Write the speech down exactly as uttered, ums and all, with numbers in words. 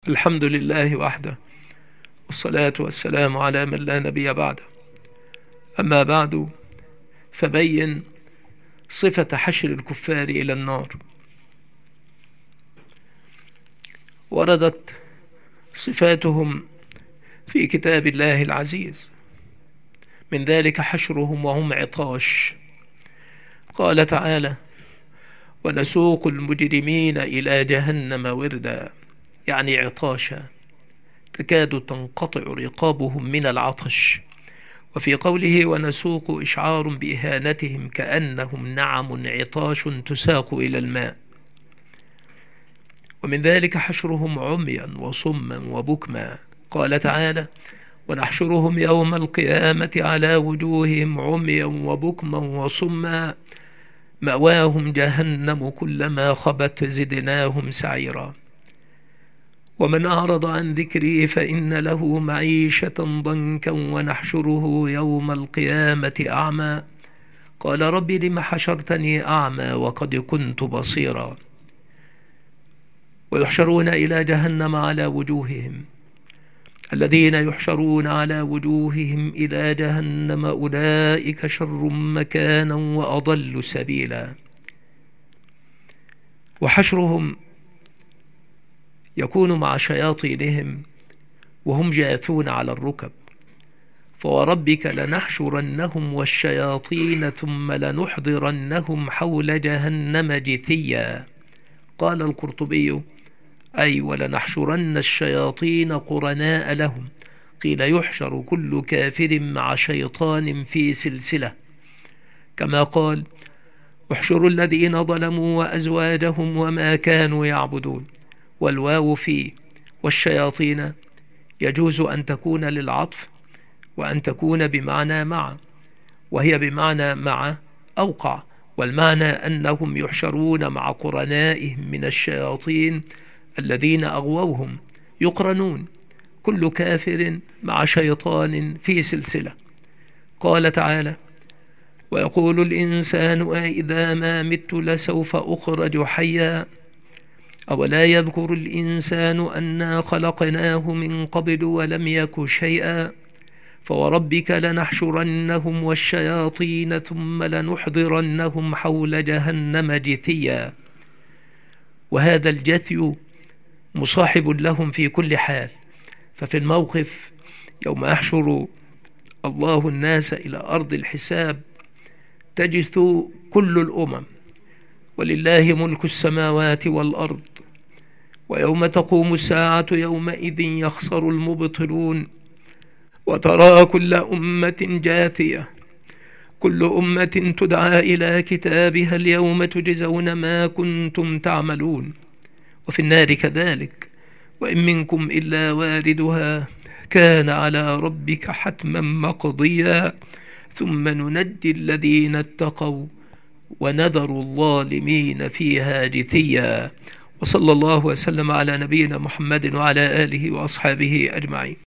الحمد لله وحده، والصلاة والسلام على من لا نبي بعده. أما بعد، فبين صفة حشر الكفار إلى النار. وردت صفاتهم في كتاب الله العزيز، من ذلك حشرهم وهم عطاش. قال تعالى: ونسوق المجرمين إلى جهنم وردا، يعني عطاشا تكاد تنقطع رقابهم من العطش. وفي قوله ونسوق إشعار بإهانتهم كأنهم نعم عطاش تساق إلى الماء. ومن ذلك حشرهم عميا وصما وبكما. قال تعالى: ونحشرهم يوم القيامة على وجوههم عميا وبكما وصما مأواهم جهنم كلما خبت زدناهم سعيرا. ومن أعرض عن ذكري فإن له معيشة ضنكا ونحشره يوم القيامة أعمى. قال رب لم حشرتني أعمى وقد كنت بصيرا. ويحشرون إلى جهنم على وجوههم. الذين يحشرون على وجوههم إلى جهنم أولئك شر مكانا وأضل سبيلا. وحشرهم يكون مع شياطينهم وهم جاثون على الركب. فوربك لنحشرنهم والشياطين ثم لنحضرنهم حول جهنم جثيا. قال القرطبي: أي ولنحشرن الشياطين قرناء لهم. قيل يحشر كل كافر مع شيطان في سلسلة، كما قال: احشروا الذين ظلموا وأزواجهم وما كانوا يعبدون. والواو في والشياطين يجوز أن تكون للعطف وأن تكون بمعنى مع، وهي بمعنى مع أوقع. والمعنى أنهم يحشرون مع قرنائهم من الشياطين الذين أغووهم، يقرنون كل كافر مع شيطان في سلسلة. قال تعالى: ويقول الإنسان أإذا ما مت لسوف أخرج حيا. أولا يذكر الإنسان أنا خلقناه من قبل ولم يك شيئا. فوربك لنحشرنهم والشياطين ثم لنحضرنهم حول جهنم جثيا. وهذا الجثي مصاحب لهم في كل حال. ففي الموقف يوم يحشر الله الناس إلى أرض الحساب تجث كل الأمم، ولله ملك السماوات والأرض. ويوم تقوم الساعة يومئذ يخسر المبطلون. وترى كل أمة جاثية، كل أمة تدعى إلى كتابها اليوم تجزون ما كنتم تعملون. وفي النار كذلك: وإن منكم إلا واردها كان على ربك حتما مقضيا ثم ننجي الذين اتقوا ونذر الظالمين فيها جثيا. وصلى الله وسلم على نبينا محمد وعلى آله وأصحابه أجمعين.